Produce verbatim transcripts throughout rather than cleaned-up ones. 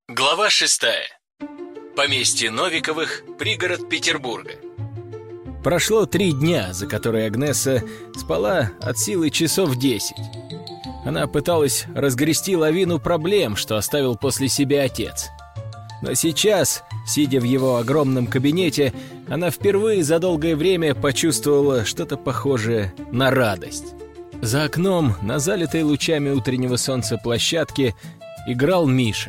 Глава шестая. Поместье Новиковых, пригород Петербурга. Прошло три дня, за которые Агнесса спала от силы часов десять. Она пыталась разгрести лавину проблем, что оставил после себя отец. Но сейчас, сидя в его огромном кабинете, она впервые за долгое время почувствовала что-то похожее на радость. За окном, на залитой лучами утреннего солнца площадке, играл Миша.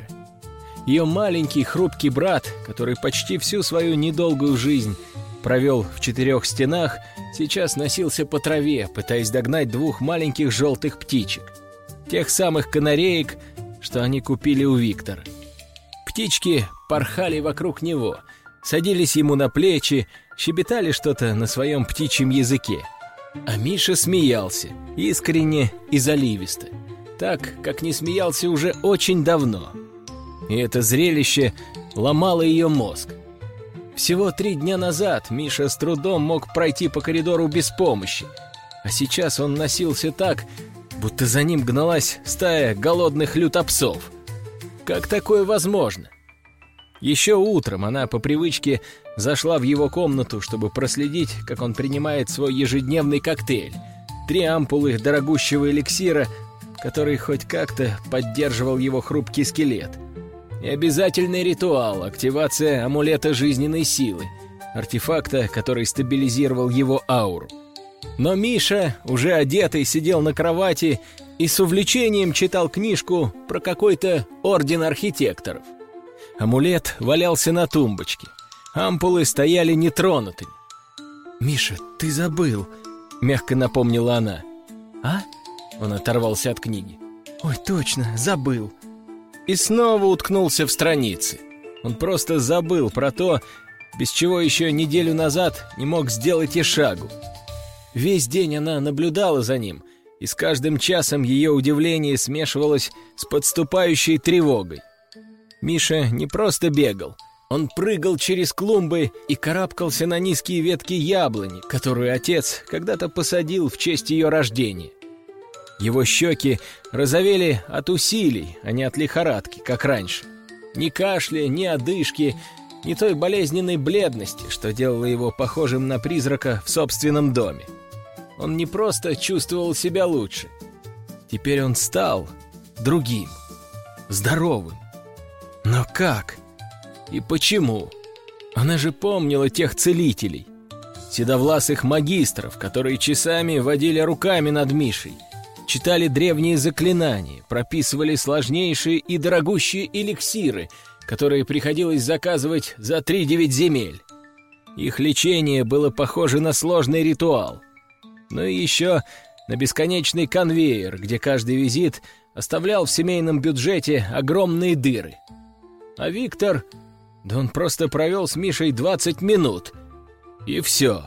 Ее маленький хрупкий брат, который почти всю свою недолгую жизнь провел в четырех стенах, сейчас носился по траве, пытаясь догнать двух маленьких желтых птичек. Тех самых канареек, что они купили у Виктора. Птички порхали вокруг него, садились ему на плечи, щебетали что-то на своем птичьем языке. А Миша смеялся, искренне и заливисто, так, как не смеялся уже очень давно. И это зрелище ломало ее мозг. Всего три дня назад Миша с трудом мог пройти по коридору без помощи, а сейчас он носился так, будто за ним гналась стая голодных лютопсов. Как такое возможно? Еще утром она по привычке зашла в его комнату, чтобы проследить, как он принимает свой ежедневный коктейль. Три ампулы дорогущего эликсира, который хоть как-то поддерживал его хрупкий скелет. И обязательный ритуал — активация амулета жизненной силы, артефакта, который стабилизировал его ауру. Но Миша, уже одетый, сидел на кровати и с увлечением читал книжку про какой-то орден архитекторов. Амулет валялся на тумбочке, ампулы стояли нетронутыми. «Миша, ты забыл», — мягко напомнила она. «А?» — он оторвался от книги. «Ой, точно, забыл». И снова уткнулся в страницы. Он просто забыл про то, без чего еще неделю назад не мог сделать и шагу. Весь день она наблюдала за ним, и с каждым часом ее удивление смешивалось с подступающей тревогой. Миша не просто бегал, он прыгал через клумбы и карабкался на низкие ветки яблони, которую отец когда-то посадил в честь ее рождения. Его щеки розовели от усилий, а не от лихорадки, как раньше. Ни кашля, ни одышки, ни той болезненной бледности, что делало его похожим на призрака в собственном доме. Он не просто чувствовал себя лучше. Теперь он стал другим, здоровым. Но как? И почему? Она же помнила тех целителей, седовласых магистров, которые часами водили руками над Мишей, читали древние заклинания, прописывали сложнейшие и дорогущие эликсиры, которые приходилось заказывать за три девять земель. Их лечение было похоже на сложный ритуал. Ну и еще на бесконечный конвейер, где каждый визит оставлял в семейном бюджете огромные дыры. А Виктор, да он просто провел с Мишей двадцать минут. И все.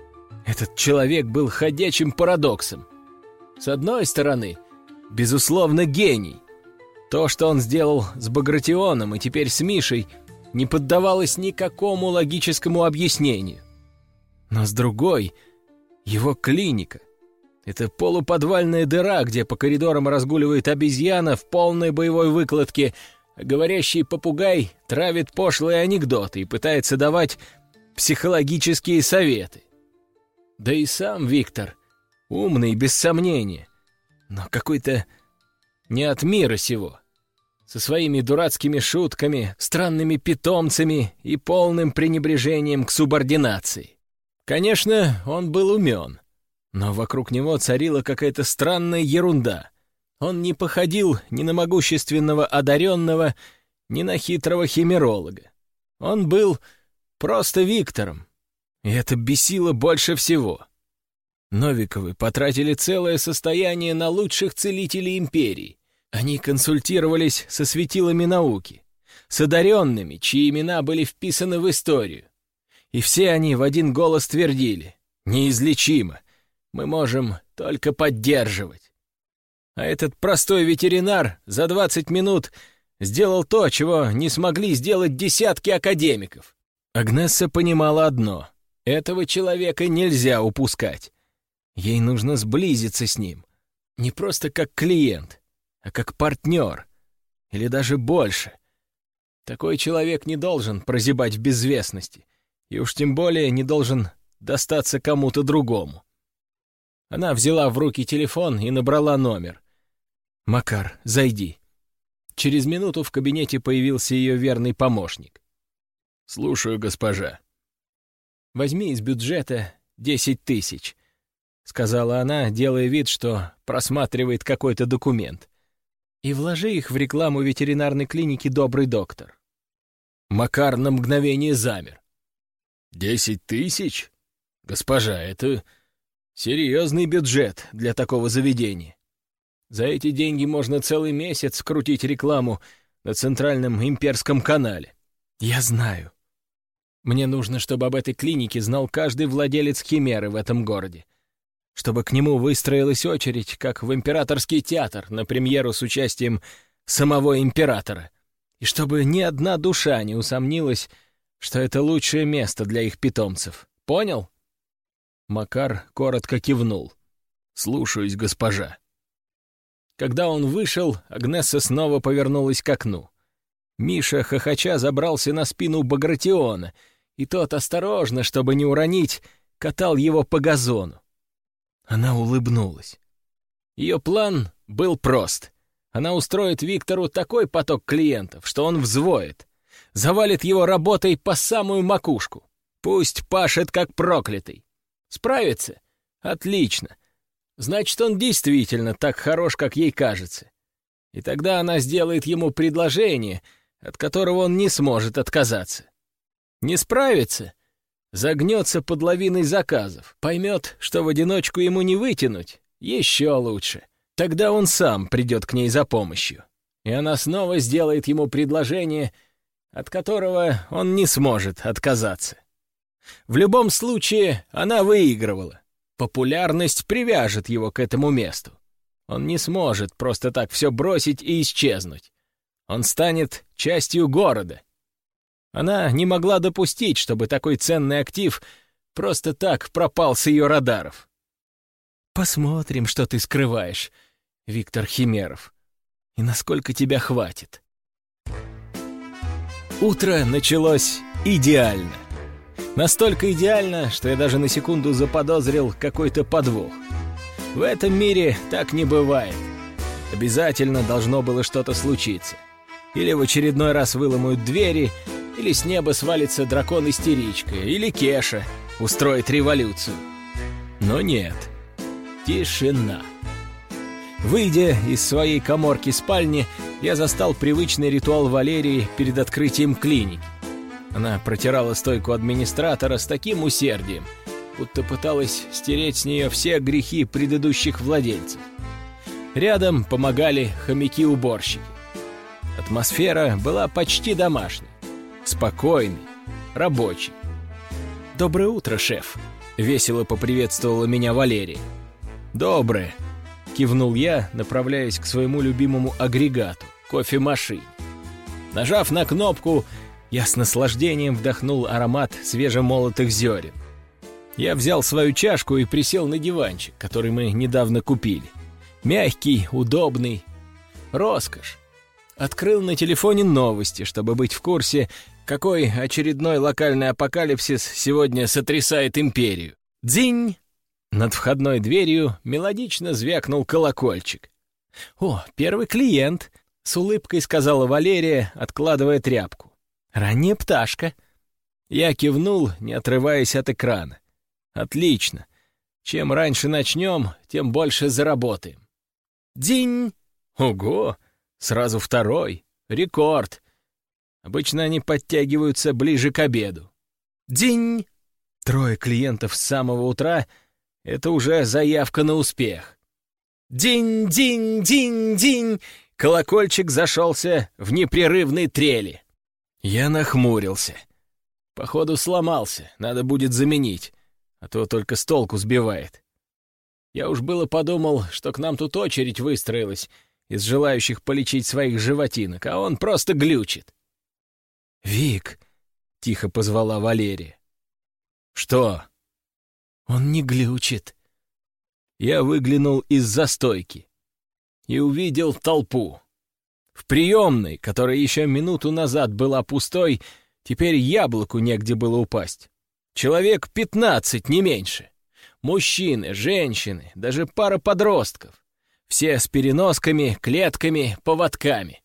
Этот человек был ходячим парадоксом. С одной стороны, безусловно, гений. То, что он сделал с Багратионом и теперь с Мишей, не поддавалось никакому логическому объяснению. Но с другой, его клиника — это полуподвальная дыра, где по коридорам разгуливает обезьяна в полной боевой выкладке, а говорящий попугай травит пошлые анекдоты и пытается давать психологические советы. Да и сам Виктор — умный, без сомнения, но какой-то не от мира сего, со своими дурацкими шутками, странными питомцами и полным пренебрежением к субординации. Конечно, он был умен, но вокруг него царила какая-то странная ерунда. Он не походил ни на могущественного одаренного, ни на хитрого химеролога. Он был просто Виктором, и это бесило больше всего. Новиковы потратили целое состояние на лучших целителей империи. Они консультировались со светилами науки, с одаренными, чьи имена были вписаны в историю. И все они в один голос твердили: «Неизлечимо, мы можем только поддерживать». А этот простой ветеринар за двадцать минут сделал то, чего не смогли сделать десятки академиков. Агнесса понимала одно: этого человека нельзя упускать. Ей нужно сблизиться с ним. Не просто как клиент, а как партнер. Или даже больше. Такой человек не должен прозябать в безвестности, и уж тем более не должен достаться кому-то другому. Она взяла в руки телефон и набрала номер. «Макар, зайди». Через минуту в кабинете появился ее верный помощник. «Слушаю, госпожа». «Возьми из бюджета десять тысяч», — сказала она, делая вид, что просматривает какой-то документ, «и вложи их в рекламу ветеринарной клиники «Добрый доктор». Макар на мгновение замер. «Десять тысяч? Госпожа, это серьезный бюджет для такого заведения. За эти деньги можно целый месяц крутить рекламу на Центральном имперском канале». «Я знаю. Мне нужно, чтобы об этой клинике знал каждый владелец химеры в этом городе. Чтобы к нему выстроилась очередь, как в императорский театр на премьеру с участием самого императора. И чтобы ни одна душа не усомнилась, что это лучшее место для их питомцев. Понял?» Макар коротко кивнул. «Слушаюсь, госпожа». Когда он вышел, Агнесса снова повернулась к окну. Миша, хохоча, забрался на спину Багратиона, и тот, осторожно, чтобы не уронить, катал его по газону. Она улыбнулась. Ее план был прост. Она устроит Виктору такой поток клиентов, что он взвоет. Завалит его работой по самую макушку. Пусть пашет как проклятый. Справится? Отлично. Значит, он действительно так хорош, как ей кажется. И тогда она сделает ему предложение, от которого он не сможет отказаться. Не справится? Загнется под лавиной заказов. Поймет, что в одиночку ему не вытянуть. Еще лучше. Тогда он сам придет к ней за помощью. И она снова сделает ему предложение, от которого он не сможет отказаться. В любом случае, она выигрывала. Популярность привяжет его к этому месту. Он не сможет просто так все бросить и исчезнуть. Он станет частью города. Она не могла допустить, чтобы такой ценный актив просто так пропал с ее радаров. «Посмотрим, что ты скрываешь, Виктор Химеров, и насколько тебя хватит». Утро началось идеально. Настолько идеально, что я даже на секунду заподозрил какой-то подвох. В этом мире так не бывает. Обязательно должно было что-то случиться. Или в очередной раз выломают двери, или с неба свалится дракон-истеричка, или Кеша устроит революцию. Но нет. Тишина. Выйдя из своей каморки-спальни, я застал привычный ритуал Валерии перед открытием клиники. Она протирала стойку администратора с таким усердием, будто пыталась стереть с нее все грехи предыдущих владельцев. Рядом помогали хомяки-уборщики. Атмосфера была почти домашней, спокойной, рабочей. «Доброе утро, шеф!» — весело поприветствовала меня Валерия. «Доброе!» — кивнул я, направляясь к своему любимому агрегату — кофемашине. Нажав на кнопку, я с наслаждением вдохнул аромат свежемолотых зерен. Я взял свою чашку и присел на диванчик, который мы недавно купили. Мягкий, удобный. Роскошь. Открыл на телефоне новости, чтобы быть в курсе, какой очередной локальный апокалипсис сегодня сотрясает империю. Дзинь! Над входной дверью мелодично звякнул колокольчик. «О, первый клиент!» — с улыбкой сказала Валерия, откладывая тряпку. «Ранняя пташка». Я кивнул, не отрываясь от экрана. «Отлично. Чем раньше начнем, тем больше заработаем». «Дзинь!» «Ого! Сразу второй. Рекорд. Обычно они подтягиваются ближе к обеду». «Дзинь!» Трое клиентов с самого утра — это уже заявка на успех. «Динь-динь-динь-динь!» Колокольчик зашелся в непрерывной трели. Я нахмурился. Походу, сломался, надо будет заменить, а то только с толку сбивает. Я уж было подумал, что к нам тут очередь выстроилась из желающих полечить своих животинок, а он просто глючит. «Вик!» — тихо позвала Валерия. «Что?» «Он не глючит». Я выглянул из-за стойки и увидел толпу. В приемной, которая еще минуту назад была пустой, теперь яблоку негде было упасть. Человек пятнадцать, не меньше. Мужчины, женщины, даже пара подростков. Все с переносками, клетками, поводками.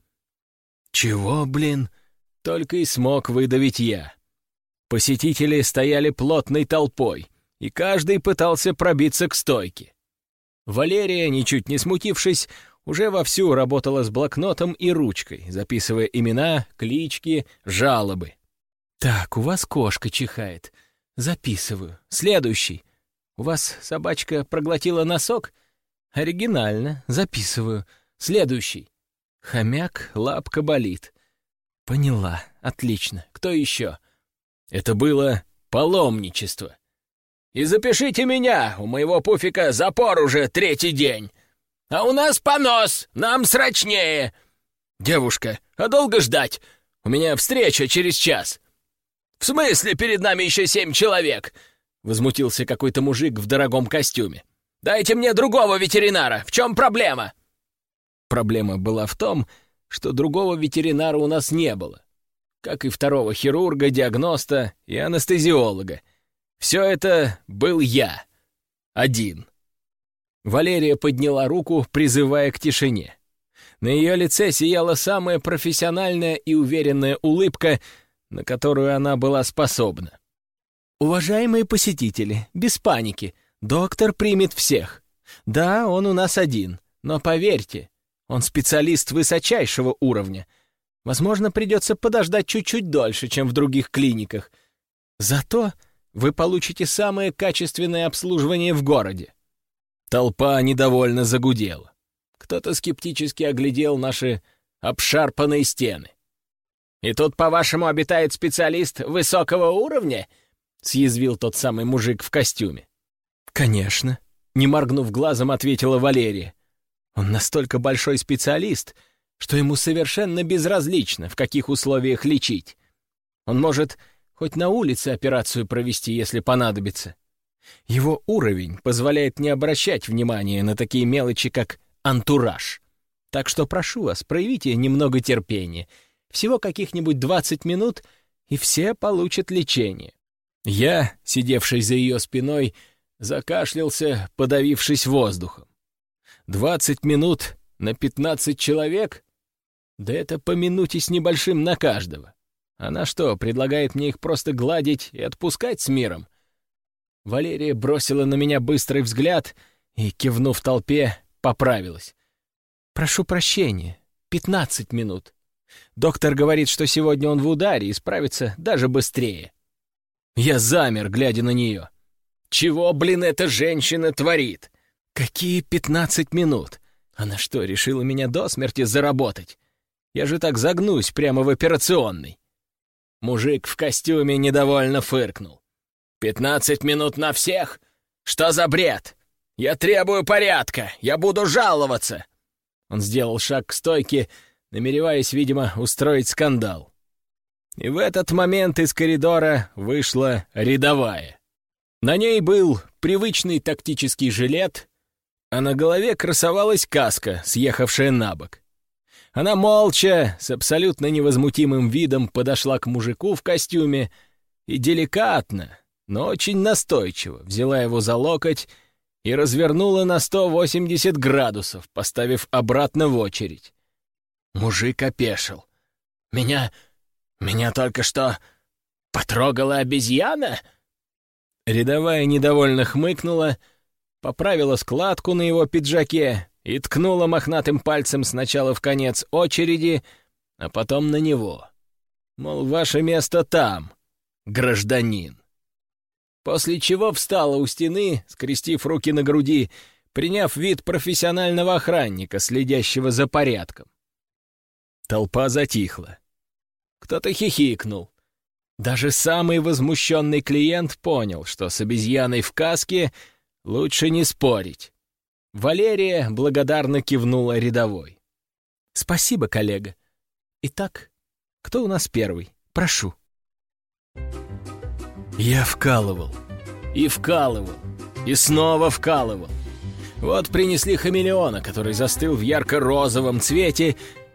Чего, блин, только и смог выдавить я. Посетители стояли плотной толпой, и каждый пытался пробиться к стойке. Валерия, ничуть не смутившись, уже вовсю работала с блокнотом и ручкой, записывая имена, клички, жалобы. «Так, у вас кошка чихает. Записываю. Следующий. У вас собачка проглотила носок? Оригинально. Записываю. Следующий. Хомяк, лапка болит. Поняла. Отлично. Кто еще?» Это было паломничество. «И запишите меня, у моего пуфика запор уже третий день. А у нас понос, нам срочнее. Девушка, а долго ждать? У меня встреча через час». «В смысле, перед нами еще семь человек?» — возмутился какой-то мужик в дорогом костюме. «Дайте мне другого ветеринара, в чем проблема?» Проблема была в том, что другого ветеринара у нас не было. Как и второго хирурга, диагноста и анестезиолога. Все это был я. Один. Валерия подняла руку, призывая к тишине. На ее лице сияла самая профессиональная и уверенная улыбка, на которую она была способна. «Уважаемые посетители, без паники. Доктор примет всех. Да, он у нас один, но поверьте, он специалист высочайшего уровня. Возможно, придется подождать чуть-чуть дольше, чем в других клиниках. Зато вы получите самое качественное обслуживание в городе». Толпа недовольно загудела. Кто-то скептически оглядел наши обшарпанные стены. «И тут, по-вашему, обитает специалист высокого уровня?» — съязвил тот самый мужик в костюме. «Конечно», — не моргнув глазом, ответила Валерия. «Он настолько большой специалист, что ему совершенно безразлично, в каких условиях лечить. Он может хоть на улице операцию провести, если понадобится. Его уровень позволяет не обращать внимания на такие мелочи, как антураж. Так что прошу вас, проявите немного терпения. Всего каких-нибудь двадцать минут, и все получат лечение». Я, сидевший за ее спиной, закашлялся, подавившись воздухом. Двадцать минут на пятнадцать человек? Да это по минуте с небольшим на каждого. Она что, предлагает мне их просто гладить и отпускать с миром? Валерия бросила на меня быстрый взгляд и, кивнув толпе, поправилась. «Прошу прощения, пятнадцать минут. Доктор говорит, что сегодня он в ударе и справится даже быстрее». Я замер, глядя на нее. Чего, блин, эта женщина творит? Какие пятнадцать минут? Она что, решила меня до смерти заработать? Я же так загнусь прямо в операционной. Мужик в костюме недовольно фыркнул. «Пятнадцать минут на всех? Что за бред? Я требую порядка, я буду жаловаться!» Он сделал шаг к стойке, намереваясь, видимо, устроить скандал. И в этот момент из коридора вышла рядовая. На ней был привычный тактический жилет, а на голове красовалась каска, съехавшая на бок. Она молча, с абсолютно невозмутимым видом подошла к мужику в костюме и деликатно, но очень настойчиво взяла его за локоть и развернула на сто восемьдесят градусов, поставив обратно в очередь. Мужик опешил. «Меня... меня только что потрогала обезьяна?» Рядовая недовольно хмыкнула, поправила складку на его пиджаке и ткнула мохнатым пальцем сначала в конец очереди, а потом на него. Мол, ваше место там, гражданин. После чего встала у стены, скрестив руки на груди, приняв вид профессионального охранника, следящего за порядком. Толпа затихла. Кто-то хихикнул. Даже самый возмущенный клиент понял, что с обезьяной в каске лучше не спорить. Валерия благодарно кивнула рядовой. «Спасибо, коллега. Итак, кто у нас первый? Прошу». Я вкалывал. И вкалывал. И снова вкалывал. Вот принесли хамелеона, который застыл в ярко-розовом цвете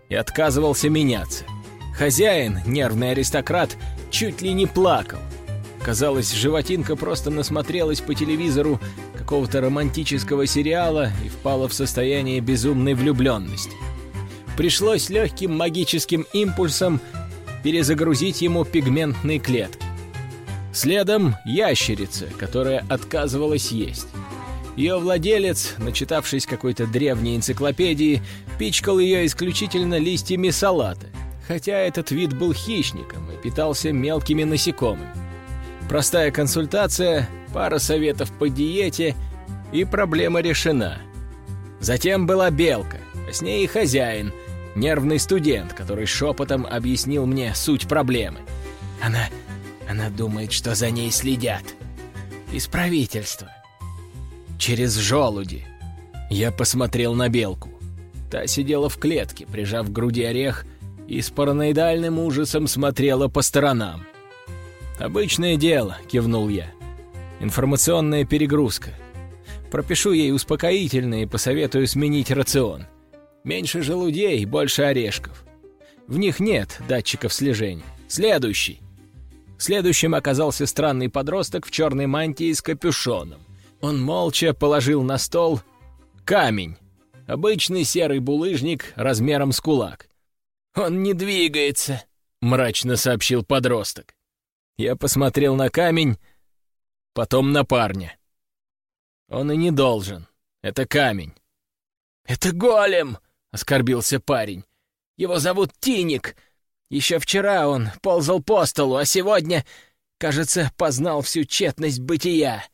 и отказывался меняться. Хозяин, нервный аристократ, чуть ли не плакал. Казалось, животинка просто насмотрелась по телевизору какого-то романтического сериала и впала в состояние безумной влюбленности. Пришлось легким магическим импульсом перезагрузить ему пигментные клетки. Следом ящерица, которая отказывалась есть. Ее владелец, начитавшись какой-то древней энциклопедии, пичкал ее исключительно листьями салата, хотя этот вид был хищником и питался мелкими насекомыми. Простая консультация, пара советов по диете, и проблема решена. Затем была белка, а с ней и хозяин, нервный студент, который шепотом объяснил мне суть проблемы. Она... она думает, что за ней следят. Из правительства. Через желуди. Я посмотрел на белку. Та сидела в клетке, прижав к груди орех, и с параноидальным ужасом смотрела по сторонам. «Обычное дело», — кивнул я. «Информационная перегрузка. Пропишу ей успокоительное и посоветую сменить рацион. Меньше желудей, больше орешков. В них нет датчиков слежения. Следующий». Следующим оказался странный подросток в черной мантии с капюшоном. Он молча положил на стол камень. Обычный серый булыжник размером с кулак. «Он не двигается», — мрачно сообщил подросток. Я посмотрел на камень, потом на парня. Он и не должен. Это камень. «Это голем!» — оскорбился парень. «Его зовут Тиник. Еще вчера он ползал по столу, а сегодня, кажется, познал всю тщетность бытия».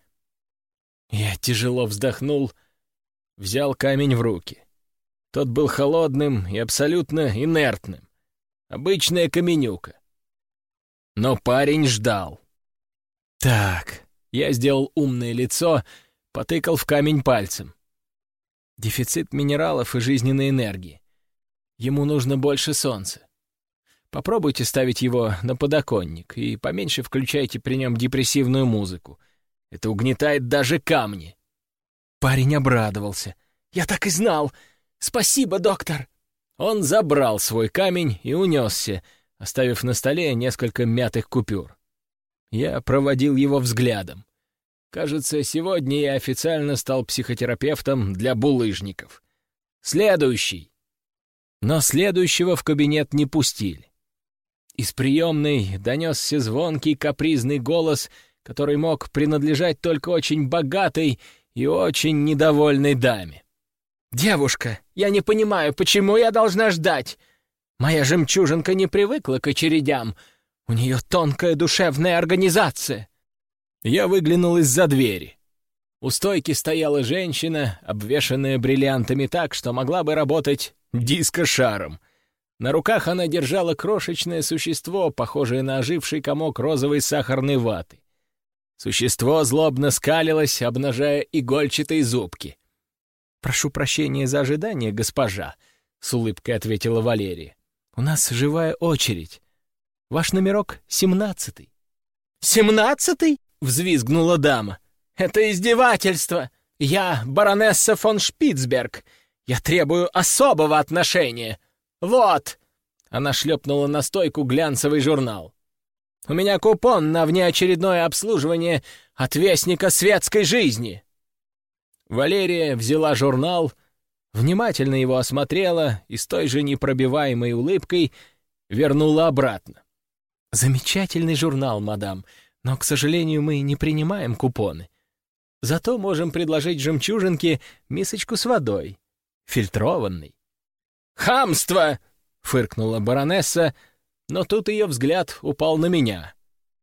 Я тяжело вздохнул, взял камень в руки. Тот был холодным и абсолютно инертным. Обычная каменюка. Но парень ждал. Так, я сделал умное лицо, потыкал в камень пальцем. Дефицит минералов и жизненной энергии. Ему нужно больше солнца. Попробуйте ставить его на подоконник и поменьше включайте при нем депрессивную музыку. Это угнетает даже камни. Парень обрадовался. «Я так и знал! Спасибо, доктор!» Он забрал свой камень и унесся, оставив на столе несколько мятых купюр. Я проводил его взглядом. Кажется, сегодня я официально стал психотерапевтом для булыжников. Следующий. Но следующего в кабинет не пустили. Из приемной донесся звонкий капризный голос, который мог принадлежать только очень богатой и очень недовольной даме. «Девушка, я не понимаю, почему я должна ждать? Моя жемчужинка не привыкла к очередям. У нее тонкая душевная организация». Я выглянул из-за двери. У стойки стояла женщина, обвешанная бриллиантами так, что могла бы работать диско-шаром. На руках она держала крошечное существо, похожее на оживший комок розовой сахарной ваты. Существо злобно скалилось, обнажая игольчатые зубки. «Прошу прощения за ожидание, госпожа», — с улыбкой ответила Валерия. «У нас живая очередь. Ваш номерок семнадцатый». «Семнадцатый?» — взвизгнула дама. «Это издевательство! Я баронесса фон Шпицберг. Я требую особого отношения. Вот!» Она шлепнула на стойку глянцевый журнал. «У меня купон на внеочередное обслуживание от Вестника светской жизни». Валерия взяла журнал, внимательно его осмотрела и с той же непробиваемой улыбкой вернула обратно. «Замечательный журнал, мадам, но, к сожалению, мы не принимаем купоны. Зато можем предложить жемчужинке мисочку с водой, фильтрованной». «Хамство!» — фыркнула баронесса, но тут ее взгляд упал на меня.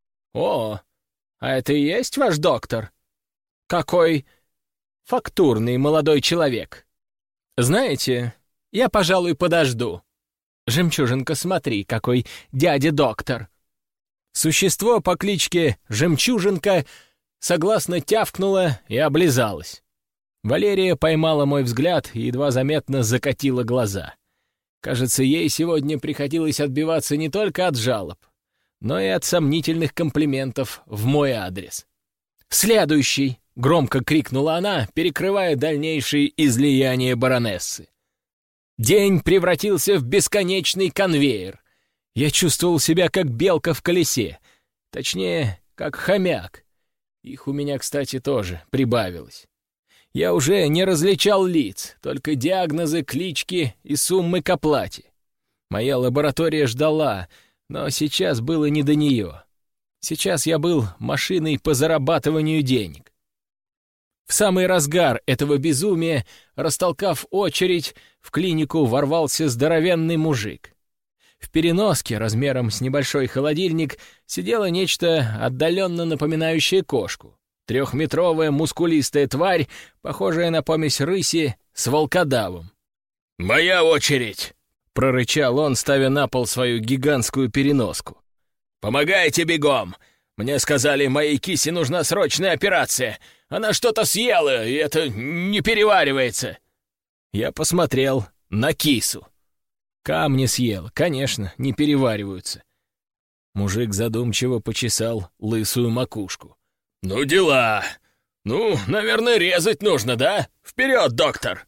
«О, а это и есть ваш доктор? Какой фактурный молодой человек. Знаете, я, пожалуй, подожду. Жемчужинка, смотри, какой дядя-доктор». Существо по кличке Жемчужинка согласно тявкнуло и облизалось. Валерия поймала мой взгляд и едва заметно закатила глаза. Кажется, ей сегодня приходилось отбиваться не только от жалоб, но и от сомнительных комплиментов в мой адрес. «Следующий!» — громко крикнула она, перекрывая дальнейшие излияния баронессы. День превратился в бесконечный конвейер. Я чувствовал себя как белка в колесе, точнее, как хомяк. Их у меня, кстати, тоже прибавилось. Я уже не различал лиц, только диагнозы, клички и суммы к оплате. Моя лаборатория ждала, но сейчас было не до нее. Сейчас я был машиной по зарабатыванию денег. В самый разгар этого безумия, растолкав очередь, в клинику ворвался здоровенный мужик. В переноске размером с небольшой холодильник сидело нечто отдаленно напоминающее кошку. Трехметровая мускулистая тварь, похожая на помесь рыси с волкодавом. «Моя очередь!» — прорычал он, ставя на пол свою гигантскую переноску. «Помогайте бегом! Мне сказали, моей кисе нужна срочная операция. Она что-то съела, и это не переваривается!» Я посмотрел на кису. Камни съел, конечно, не перевариваются. Мужик задумчиво почесал лысую макушку. «Ну дела! Ну, наверное, резать нужно, да? Вперед, доктор!»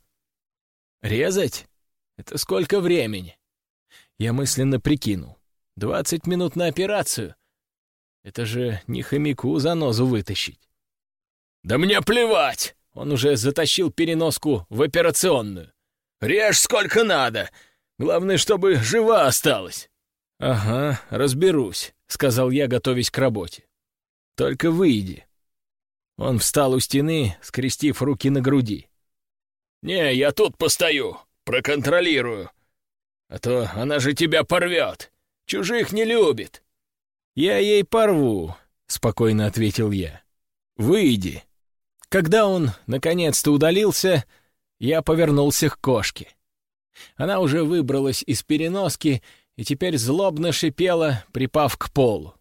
«Резать? Это сколько времени?» Я мысленно прикинул. «Двадцать минут на операцию? Это же не хомяку занозу вытащить». «Да мне плевать!» Он уже затащил переноску в операционную. «Режь сколько надо! Главное, чтобы жива осталась!» «Ага, разберусь», — сказал я, готовясь к работе. «Только выйди». Он встал у стены, скрестив руки на груди. «Не, я тут постою, проконтролирую. А то она же тебя порвет. Чужих не любит». «Я ей порву», — спокойно ответил я. «Выйди». Когда он наконец-то удалился, я повернулся к кошке. Она уже выбралась из переноски и теперь злобно шипела, припав к полу.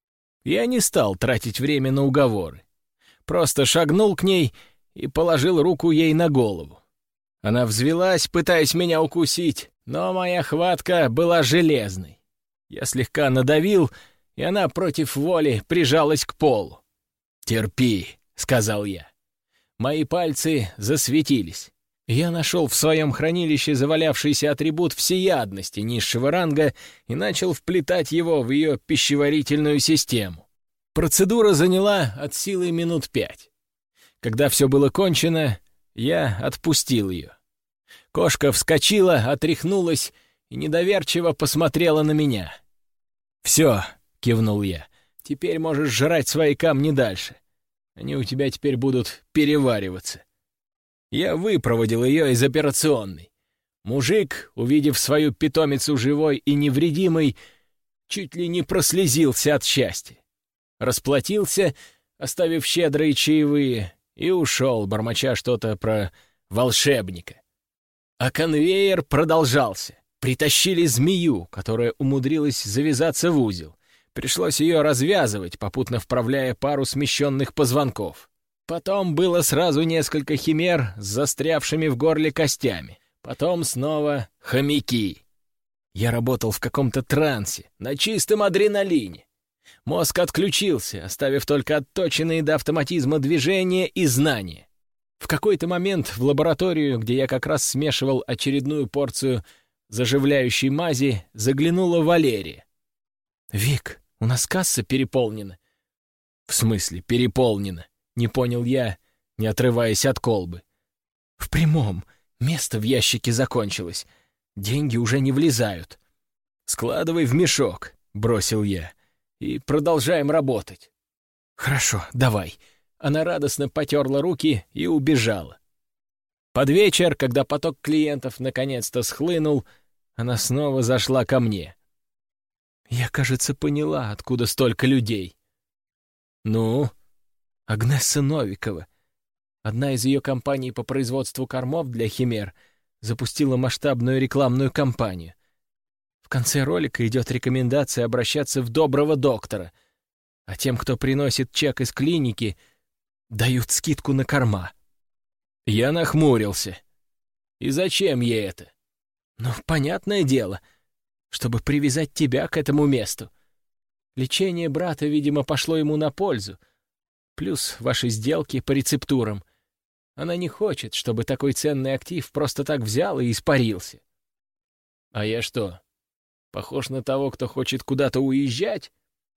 Я не стал тратить время на уговоры. Просто шагнул к ней и положил руку ей на голову. Она взвилась, пытаясь меня укусить, но моя хватка была железной. Я слегка надавил, и она против воли прижалась к полу. «Терпи», — сказал я. Мои пальцы засветились. Я нашел в своем хранилище завалявшийся атрибут всеядности низшего ранга и начал вплетать его в ее пищеварительную систему. Процедура заняла от силы минут пять. Когда все было кончено, я отпустил ее. Кошка вскочила, отряхнулась и недоверчиво посмотрела на меня. «Все», — кивнул я, — «теперь можешь жрать свои камни дальше. Они у тебя теперь будут перевариваться». Я выпроводил ее из операционной. Мужик, увидев свою питомицу живой и невредимой, чуть ли не прослезился от счастья. Расплатился, оставив щедрые чаевые, и ушел, бормоча что-то про волшебника. А конвейер продолжался. Притащили змею, которая умудрилась завязаться в узел. Пришлось ее развязывать, попутно вправляя пару смещенных позвонков. Потом было сразу несколько химер с застрявшими в горле костями. Потом снова хомяки. Я работал в каком-то трансе, на чистом адреналине. Мозг отключился, оставив только отточенные до автоматизма движения и знания. В какой-то момент в лабораторию, где я как раз смешивал очередную порцию заживляющей мази, заглянула Валерия. «Вик, у нас касса переполнена». «В смысле переполнена?» — не понял я, не отрываясь от колбы. «В прямом. Место в ящике закончилось. Деньги уже не влезают». «Складывай в мешок», — бросил я, — «и продолжаем работать». «Хорошо, давай». Она радостно потерла руки и убежала. Под вечер, когда поток клиентов наконец-то схлынул, она снова зашла ко мне. «Я, кажется, поняла, откуда столько людей». «Ну?» «Агнесса Новикова. Одна из ее компаний по производству кормов для химер запустила масштабную рекламную кампанию. В конце ролика идет рекомендация обращаться в доброго доктора, а тем, кто приносит чек из клиники, дают скидку на корма». Я нахмурился. «И зачем ей это?» «Ну, понятное дело, чтобы привязать тебя к этому месту. Лечение брата, видимо, пошло ему на пользу. Плюс ваши сделки по рецептурам. Она не хочет, чтобы такой ценный актив просто так взял и испарился». А я что, похож на того, кто хочет куда-то уезжать?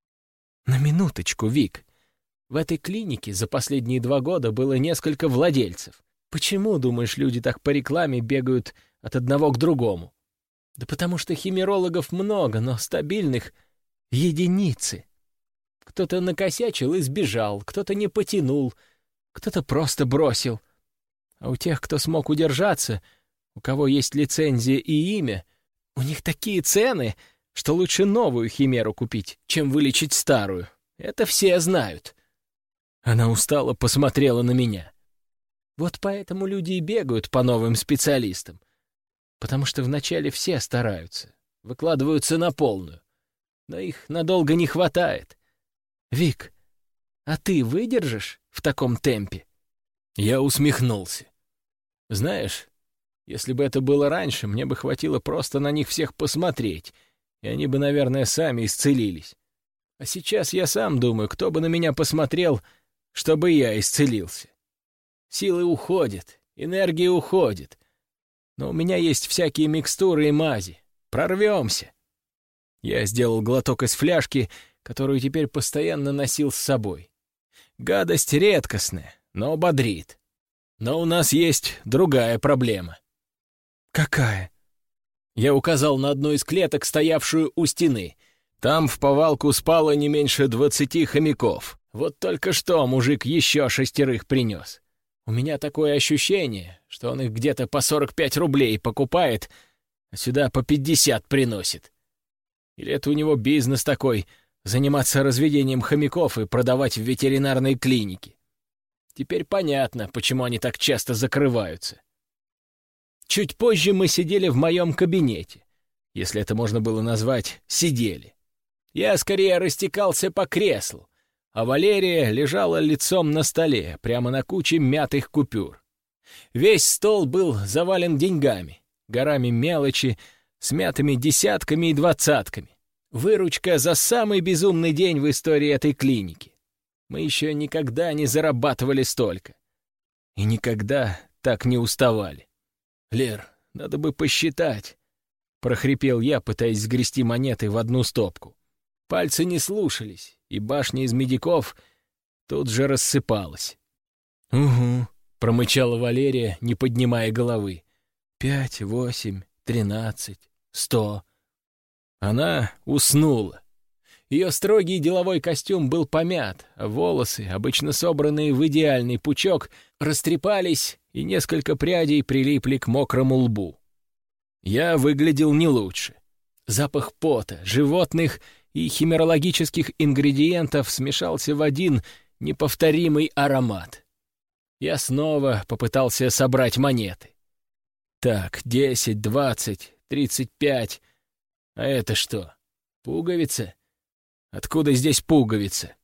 На минуточку, Вик. В этой клинике за последние два года было несколько владельцев. Почему, думаешь, люди так по рекламе бегают от одного к другому? Да потому что химерологов много, но стабильных — единицы. Кто-то накосячил и сбежал, кто-то не потянул, кто-то просто бросил. А у тех, кто смог удержаться, у кого есть лицензия и имя, у них такие цены, что лучше новую химеру купить, чем вылечить старую. Это все знают. Она устало посмотрела на меня. Вот поэтому люди и бегают по новым специалистам. Потому что вначале все стараются, выкладываются на полную. Но их надолго не хватает. Вик, а ты выдержишь в таком темпе? Я усмехнулся. Знаешь, если бы это было раньше, мне бы хватило просто на них всех посмотреть, и они бы, наверное, сами исцелились. А сейчас я сам думаю, кто бы на меня посмотрел, чтобы я исцелился. Силы уходят, энергия уходит. Но у меня есть всякие микстуры и мази. Прорвемся. Я сделал глоток из фляжки, которую теперь постоянно носил с собой. Гадость редкостная, но бодрит. Но у нас есть другая проблема. Какая? Я указал на одну из клеток, стоявшую у стены. Там в повалку спало не меньше двадцати хомяков. Вот только что мужик еще шестерых принес. У меня такое ощущение, что он их где-то по сорок пять рублей покупает, а сюда по пятьдесят приносит. Или это у него бизнес такой — заниматься разведением хомяков и продавать в ветеринарной клинике. Теперь понятно, почему они так часто закрываются. Чуть позже мы сидели в моем кабинете, если это можно было назвать «сидели». Я скорее растекался по креслу, а Валерия лежала лицом на столе, прямо на куче мятых купюр. Весь стол был завален деньгами, горами мелочи, с мятыми десятками и двадцатками. Выручка за самый безумный день в истории этой клиники. Мы еще никогда не зарабатывали столько. И никогда так не уставали. «Лер, надо бы посчитать», — прохрипел я, пытаясь сгрести монеты в одну стопку. Пальцы не слушались, и башня из медиков тут же рассыпалась. «Угу», — промычала Валерия, не поднимая головы. «Пять, восемь, тринадцать, сто». Она уснула. Ее строгий деловой костюм был помят, а волосы, обычно собранные в идеальный пучок, растрепались, и несколько прядей прилипли к мокрому лбу. Я выглядел не лучше. Запах пота, животных и химерологических ингредиентов смешался в один неповторимый аромат. Я снова попытался собрать монеты. Так, десять, двадцать, тридцать пять. А это что, пуговица? Откуда здесь пуговица?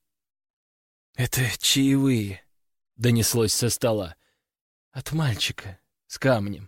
«Это чаевые», — донеслось со стола. «От мальчика с камнем».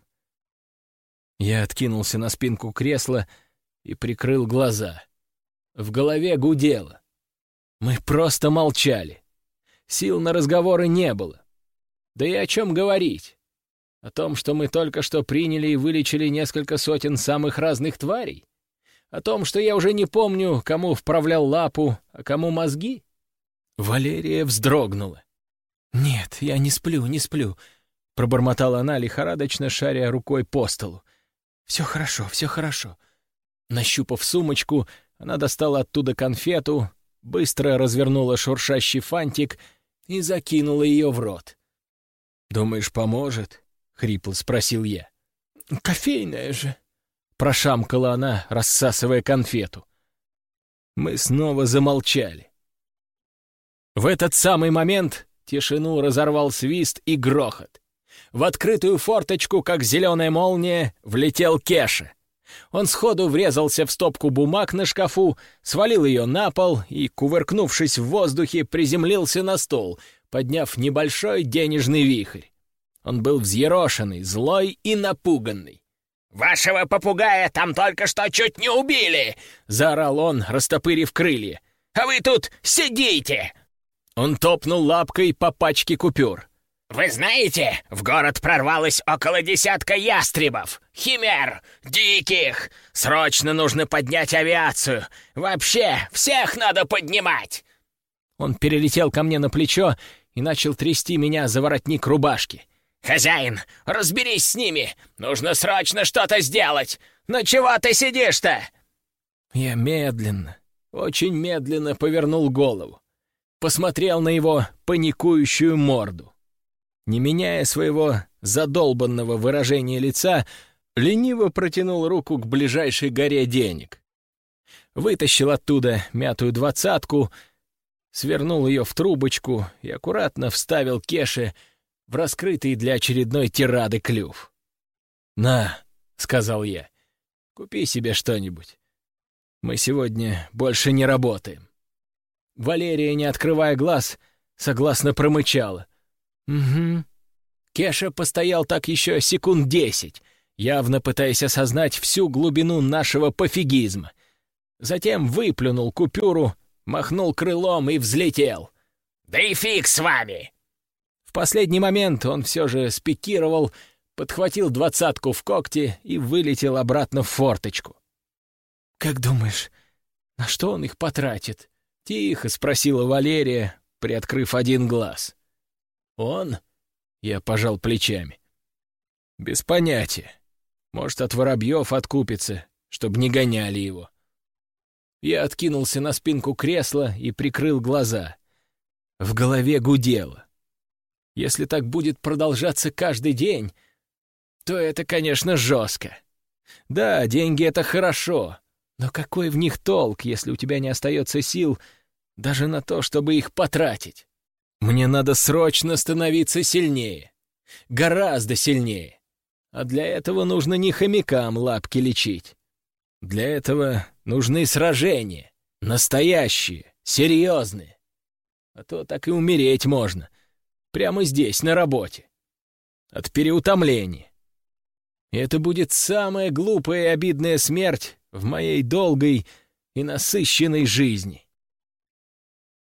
Я откинулся на спинку кресла и прикрыл глаза. В голове гудело. Мы просто молчали. Сил на разговоры не было. Да и о чем говорить? О том, что мы только что приняли и вылечили несколько сотен самых разных тварей? О том, что я уже не помню, кому вправлял лапу, а кому мозги? Валерия вздрогнула. «Нет, я не сплю, не сплю», — пробормотала она, лихорадочно шаря рукой по столу. «Все хорошо, все хорошо». Нащупав сумочку, она достала оттуда конфету, быстро развернула шуршащий фантик и закинула ее в рот. «Думаешь, поможет?» — хрипло спросил я. «Кофейная же», — прошамкала она, рассасывая конфету. Мы снова замолчали. В этот самый момент тишину разорвал свист и грохот. В открытую форточку, как зеленая молния, влетел Кеша. Он сходу врезался в стопку бумаг на шкафу, свалил ее на пол и, кувыркнувшись в воздухе, приземлился на стол, подняв небольшой денежный вихрь. Он был взъерошенный, злой и напуганный. «Вашего попугая там только что чуть не убили!» — заорал он, растопырив крылья. «А вы тут сидите!» Он топнул лапкой по пачке купюр. Вы знаете, в город прорвалось около десятка ястребов, химер, диких. Срочно нужно поднять авиацию. Вообще, всех надо поднимать!» Он перелетел ко мне на плечо и начал трясти меня за воротник рубашки. «Хозяин, разберись с ними! Нужно срочно что-то сделать! Ну чего ты сидишь-то?» Я медленно, очень медленно повернул голову, посмотрел на его паникующую морду. Не меняя своего задолбанного выражения лица, лениво протянул руку к ближайшей горе денег. Вытащил оттуда мятую двадцатку, свернул ее в трубочку и аккуратно вставил Кеше в раскрытый для очередной тирады клюв. «На», — сказал я, — «купи себе что-нибудь. Мы сегодня больше не работаем». Валерия, не открывая глаз, согласно промычала. «Угу». Кеша постоял так еще секунд десять, явно пытаясь осознать всю глубину нашего пофигизма. Затем выплюнул купюру, махнул крылом и взлетел. «Да и фиг с вами!» В последний момент он все же спикировал, подхватил двадцатку в когти и вылетел обратно в форточку. «Как думаешь, на что он их потратит?» — тихо спросила Валерия, приоткрыв один глаз. «Он?» — я пожал плечами. «Без понятия. Может, от воробьев откупится, чтобы не гоняли его». Я откинулся на спинку кресла и прикрыл глаза. В голове гудело. Если так будет продолжаться каждый день, то это, конечно, жестко. Да, деньги — это хорошо, но какой в них толк, если у тебя не остается сил даже на то, чтобы их потратить? Мне надо срочно становиться сильнее. Гораздо сильнее. А для этого нужно не хомякам лапки лечить. Для этого нужны сражения. Настоящие, серьезные. А то так и умереть можно. Прямо здесь, на работе. От переутомления. И это будет самая глупая и обидная смерть в моей долгой и насыщенной жизни.